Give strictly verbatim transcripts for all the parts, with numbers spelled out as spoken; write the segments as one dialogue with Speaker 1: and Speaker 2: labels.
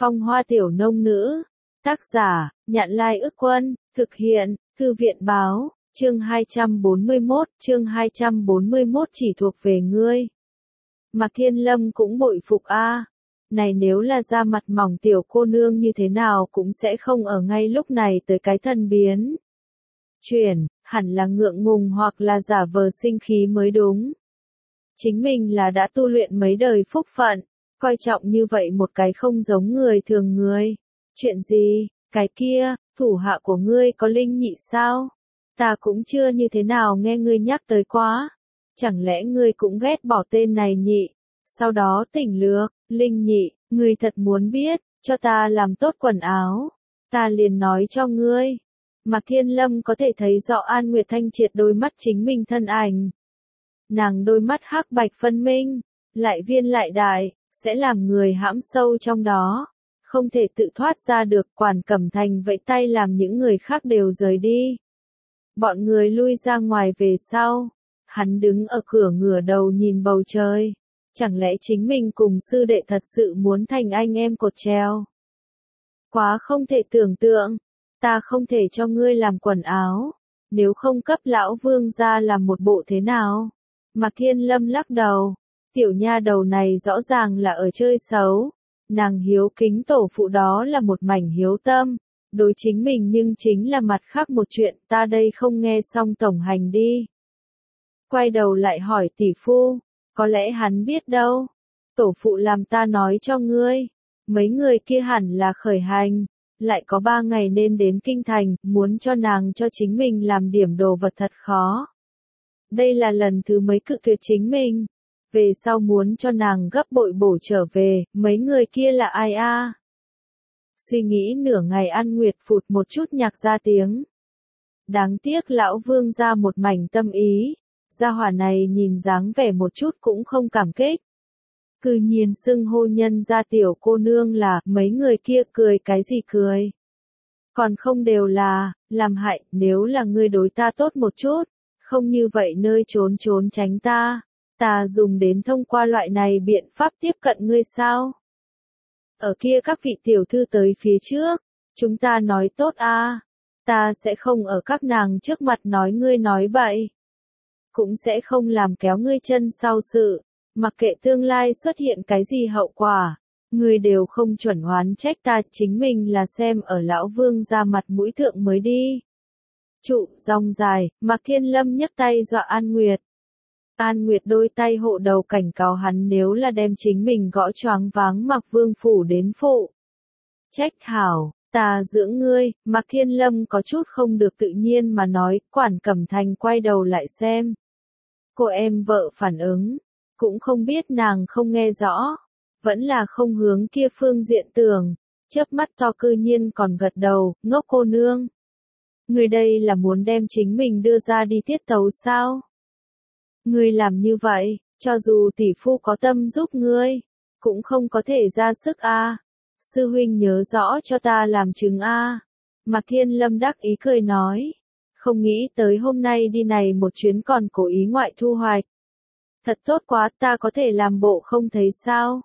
Speaker 1: Phong hoa tiểu nông nữ. Tác giả, Nhạn Lai Ức Quân, thực hiện, Thư viện Báo, chương hai trăm bốn mươi mốt, chương hai trăm bốn mươi mốt chỉ thuộc về ngươi. Mạc Thiên Lâm cũng bội phục a. Này nếu là da mặt mỏng tiểu cô nương như thế nào cũng sẽ không ở ngay lúc này tới cái thần biến. Chuyển, hẳn là ngượng ngùng hoặc là giả vờ sinh khí mới đúng. Chính mình là đã tu luyện mấy đời phúc phận, coi trọng như vậy một cái không giống người thường người. Chuyện gì, cái kia, thủ hạ của ngươi có linh nhị sao? Ta cũng chưa như thế nào nghe ngươi nhắc tới quá. Chẳng lẽ ngươi cũng ghét bỏ tên này nhị? Sau đó tỉnh lược, linh nhị, ngươi thật muốn biết, cho ta làm tốt quần áo. Ta liền nói cho ngươi. Mạc Thiên Lâm có thể thấy rõ An Nguyệt Thanh triệt đôi mắt chính mình thân ảnh. Nàng đôi mắt hắc bạch phân minh, lại viên lại đại, sẽ làm người hãm sâu trong đó. Không thể tự thoát ra được. Quản Cẩm Thành vẫy tay làm những người khác đều rời đi. Bọn người lui ra ngoài về sau. Hắn đứng ở cửa ngửa đầu nhìn bầu trời. Chẳng lẽ chính mình cùng sư đệ thật sự muốn thành anh em cột treo? Quá không thể tưởng tượng. Ta không thể cho ngươi làm quần áo. Nếu không cấp lão vương ra làm một bộ thế nào? Mạc Thiên Lâm lắc đầu. Tiểu nha đầu này rõ ràng là ở chơi xấu. Nàng hiếu kính tổ phụ đó là một mảnh hiếu tâm. Đối chính mình nhưng chính là mặt khác một chuyện. Ta đây không nghe xong tổng hành đi. Quay đầu lại hỏi tỷ phu. Có lẽ hắn biết đâu. Tổ phụ làm ta nói cho ngươi. Mấy người kia hẳn là khởi hành. Lại có ba ngày nên đến kinh thành. Muốn cho nàng cho chính mình làm điểm đồ vật thật khó. Đây là lần thứ mấy cự tuyệt chính mình. Về sau muốn cho nàng gấp bội bổ trở về. Mấy người kia là ai a? Suy nghĩ nửa ngày An Nguyệt phụt một chút nhạc ra tiếng. Đáng tiếc lão vương ra một mảnh tâm ý. Gia hỏa này nhìn dáng vẻ một chút cũng không cảm kích. Cư nhiên xưng hô nhân ra tiểu cô nương là, mấy người kia cười cái gì cười. Còn không đều là, làm hại, nếu là ngươi đối ta tốt một chút, không như vậy nơi trốn trốn tránh ta, ta dùng đến thông qua loại này biện pháp tiếp cận ngươi sao? Ở kia các vị tiểu thư tới phía trước, chúng ta nói tốt a, ta sẽ không ở các nàng trước mặt nói ngươi nói bậy. Cũng sẽ không làm kéo ngươi chân sau sự, mặc kệ tương lai xuất hiện cái gì hậu quả, ngươi đều không chuẩn oán trách ta, chính mình là xem ở lão vương ra mặt mũi thượng mới đi. Trụ, rong dài, Mạc Thiên Lâm nhấc tay dọa An Nguyệt. An Nguyệt đôi tay hộ đầu cảnh cáo hắn nếu là đem chính mình gõ choáng váng Mạc Vương phủ đến phụ. Trách hảo, ta dưỡng ngươi, Mạc Thiên Lâm có chút không được tự nhiên mà nói. Quản Cẩm Thành quay đầu lại xem. Cô em vợ phản ứng, cũng không biết nàng không nghe rõ, vẫn là không hướng kia phương diện tưởng, chớp mắt to cư nhiên còn gật đầu. Ngốc cô nương. Người đây là muốn đem chính mình đưa ra đi tiết tấu sao? Ngươi làm như vậy, cho dù tỷ phu có tâm giúp ngươi, cũng không có thể ra sức a. Sư huynh nhớ rõ cho ta làm chứng a. Mạc Thiên Lâm đắc ý cười nói. Không nghĩ tới hôm nay đi này một chuyến còn cố ý ngoại thu hoạch. Thật tốt quá, ta có thể làm bộ không thấy sao?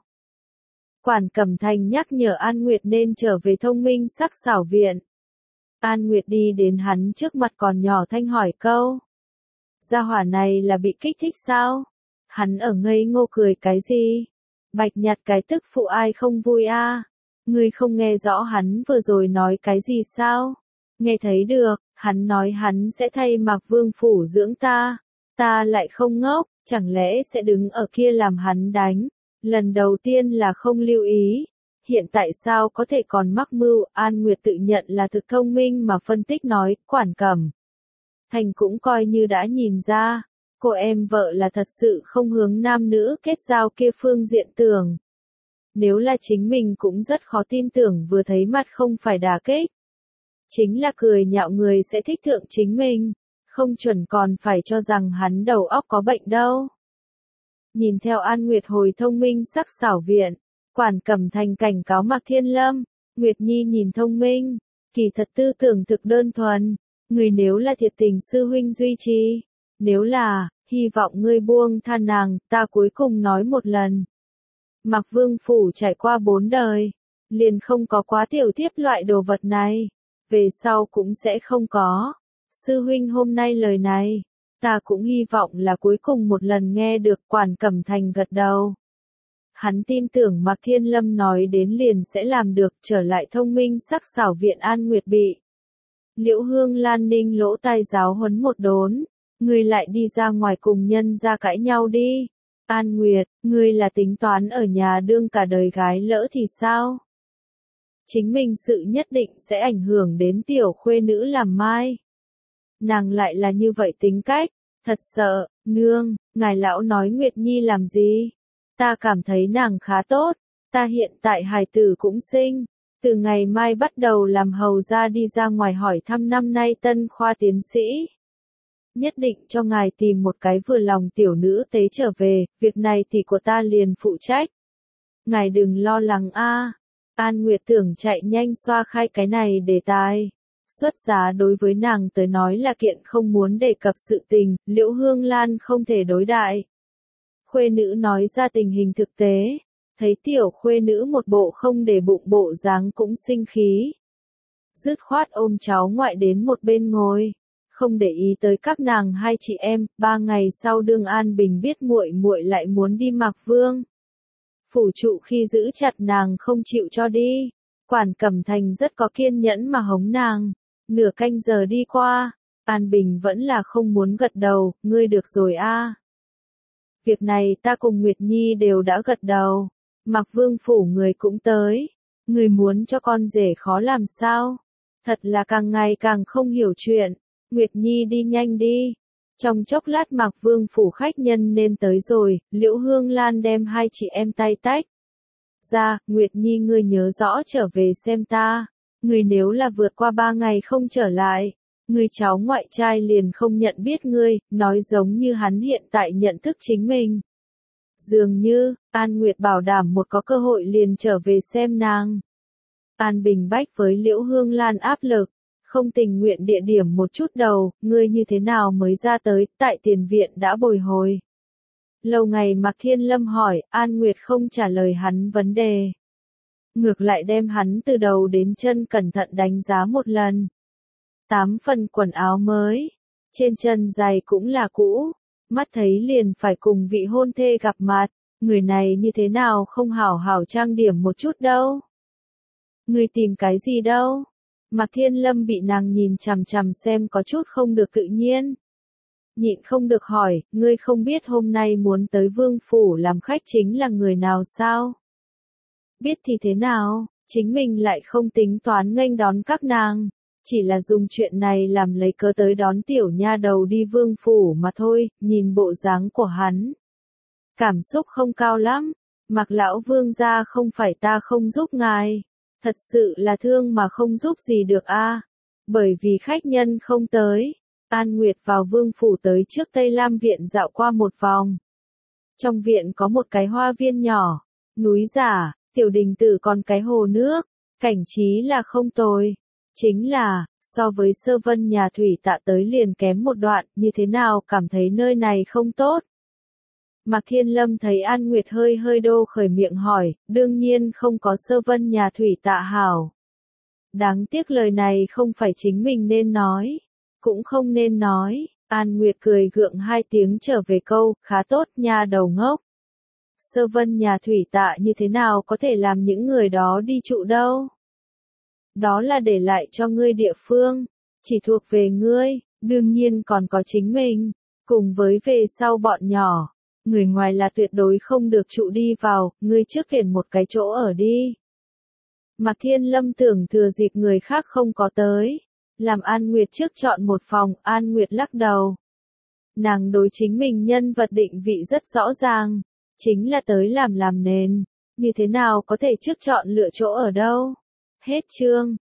Speaker 1: Quản Cẩm Thành nhắc nhở An Nguyệt nên trở về thông minh sắc xảo viện. An Nguyệt đi đến hắn trước mặt còn nhỏ thanh hỏi câu. Gia hỏa này là bị kích thích sao? Hắn ở ngây ngô cười cái gì? Bạch nhặt cái tức phụ ai không vui a? Ngươi không nghe rõ hắn vừa rồi nói cái gì sao? Nghe thấy được, hắn nói hắn sẽ thay Mạc Vương phủ dưỡng ta. Ta lại không ngốc, chẳng lẽ sẽ đứng ở kia làm hắn đánh? Lần đầu tiên là không lưu ý. Hiện tại sao có thể còn mắc mưu? An Nguyệt tự nhận là thực thông minh mà phân tích nói. Quản Cẩm Thành cũng coi như đã nhìn ra. Cô em vợ là thật sự không hướng nam nữ kết giao kia phương diện tưởng. Nếu là chính mình cũng rất khó tin tưởng vừa thấy mặt không phải đả kích. Chính là cười nhạo người sẽ thích thượng chính mình. Không chuẩn còn phải cho rằng hắn đầu óc có bệnh đâu. Nhìn theo An Nguyệt hồi thông minh sắc xảo viện. Quản Cẩm Thành cảnh cáo Mạc Thiên Lâm. Nguyệt Nhi nhìn thông minh. Kỳ thật tư tưởng thực đơn thuần. Người nếu là thiệt tình sư huynh duy trì. Nếu là, hy vọng ngươi buông tha nàng, ta cuối cùng nói một lần. Mạc Vương phủ trải qua bốn đời. liền không có quá tiểu tiếp loại đồ vật này. Về sau cũng sẽ không có. Sư huynh hôm nay lời này, ta cũng hy vọng là cuối cùng một lần nghe được. Quản Cẩm Thành gật đầu. Hắn tin tưởng Mạc Thiên Lâm nói đến liền sẽ làm được, trở lại thông minh sắc sảo viện An Nguyệt bị Liễu Hương Lan ninh lỗ tai giáo huấn một đốn. Ngươi lại đi ra ngoài cùng nhân ra cãi nhau đi. An Nguyệt, ngươi là tính toán ở nhà đương cả đời gái lỡ thì sao? Chính mình sự nhất định sẽ ảnh hưởng đến tiểu khuê nữ làm mai. Nàng lại là như vậy tính cách, thật sợ. Nương, ngài lão nói Nguyệt Nhi làm gì? Ta cảm thấy nàng khá tốt, ta hiện tại hài tử cũng sinh, từ ngày mai bắt đầu làm hầu ra đi ra ngoài hỏi thăm năm nay tân khoa tiến sĩ. Nhất định cho ngài tìm một cái vừa lòng tiểu nữ tế trở về, việc này thì của ta liền phụ trách. Ngài đừng lo lắng a. An Nguyệt tưởng chạy nhanh xoa khai cái này đề tài. Xuất giá đối với nàng tới nói là kiện không muốn đề cập sự tình, Liễu Hương Lan không thể đối đại. Khuê nữ nói ra tình hình thực tế, thấy tiểu khuê nữ một bộ không để bụng bộ dáng cũng sinh khí. Dứt khoát ôm cháu ngoại đến một bên ngồi, không để ý tới các nàng hai chị em. Ba ngày sau Đương An Bình biết muội muội lại muốn đi Mạc Vương phủ trụ khi giữ chặt nàng không chịu cho đi. Quản Cẩm Thành rất có kiên nhẫn mà hống nàng. Nửa canh giờ đi qua, An Bình vẫn là không muốn gật đầu. Ngươi được rồi a. Việc này ta cùng Nguyệt Nhi đều đã gật đầu. Mạc Vương phủ người cũng tới. Người muốn cho con rể khó làm sao? Thật là càng ngày càng không hiểu chuyện. Nguyệt Nhi đi nhanh đi. Trong chốc lát Mạc Vương phủ khách nhân nên tới rồi. Liễu Hương Lan đem hai chị em tay tách ra. Nguyệt Nhi ngươi nhớ rõ trở về xem ta. Ngươi nếu là vượt qua ba ngày không trở lại, người cháu ngoại trai liền không nhận biết ngươi, nói giống như hắn hiện tại nhận thức chính mình. Dường như, An Nguyệt bảo đảm một có cơ hội liền trở về xem nàng. An Bình bách với Liễu Hương Lan áp lực, không tình nguyện địa điểm một chút đầu, ngươi như thế nào mới ra tới, tại tiền viện đã bồi hồi. Lâu ngày Mạc Thiên Lâm hỏi, An Nguyệt không trả lời hắn vấn đề. Ngược lại đem hắn từ đầu đến chân cẩn thận đánh giá một lần. Tám phần quần áo mới, trên chân giày cũng là cũ, mắt thấy liền phải cùng vị hôn thê gặp mặt, người này như thế nào không hảo hảo trang điểm một chút đâu. Người tìm cái gì đâu? Mạc Thiên Lâm bị nàng nhìn chằm chằm xem có chút không được tự nhiên. Nhịn không được hỏi, ngươi không biết hôm nay muốn tới Vương phủ làm khách chính là người nào sao? Biết thì thế nào, chính mình lại không tính toán nghênh đón các nàng. Chỉ là dùng chuyện này làm lấy cớ tới đón tiểu nha đầu đi Vương phủ mà thôi. Nhìn bộ dáng của hắn, cảm xúc không cao lắm. Mạc lão vương gia, không phải ta không giúp ngài, thật sự là thương mà không giúp gì được a. Bởi vì khách nhân không tới, An Nguyệt vào Vương phủ tới trước Tây Lam viện dạo qua một vòng. Trong viện có một cái hoa viên nhỏ, núi giả, tiểu đình tử còn cái hồ nước, cảnh trí là không tồi. Chính là, so với Sơ Vân nhà thủy tạ tới liền kém một đoạn, như thế nào cảm thấy nơi này không tốt. Mạc Thiên Lâm thấy An Nguyệt hơi hơi đô khởi miệng hỏi, đương nhiên không có Sơ Vân nhà thủy tạ hảo. Đáng tiếc lời này không phải chính mình nên nói, cũng không nên nói. An Nguyệt cười gượng hai tiếng trở về câu, khá tốt nha đầu ngốc. Sơ Vân nhà thủy tạ như thế nào có thể làm những người đó đi trụ đâu. Đó là để lại cho ngươi địa phương, chỉ thuộc về ngươi, đương nhiên còn có chính mình, cùng với về sau bọn nhỏ. Người ngoài là tuyệt đối không được trụ đi vào, ngươi trước tuyển một cái chỗ ở đi. Mạc Thiên Lâm tưởng thừa dịp người khác không có tới, làm An Nguyệt trước chọn một phòng. An Nguyệt lắc đầu. Nàng đối chính mình nhân vật định vị rất rõ ràng, chính là tới làm làm nền, như thế nào có thể trước chọn lựa chỗ ở đâu. Hết chương.